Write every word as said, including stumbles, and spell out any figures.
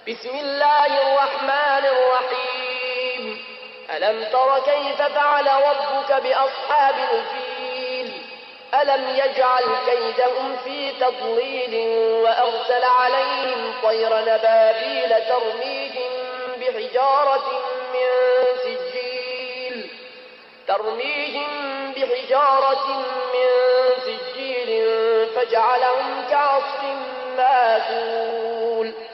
بسم الله الرحمن الرحيم ألم تر كيف فعل ربك بأصحاب الفيل ألم يجعل كيدهم في تضليل وأرسل عليهم طير نبابيل ترميهم بحجارة من سجيل ترميهم بحجارة من سجيل فجعلهم كعصف ماكول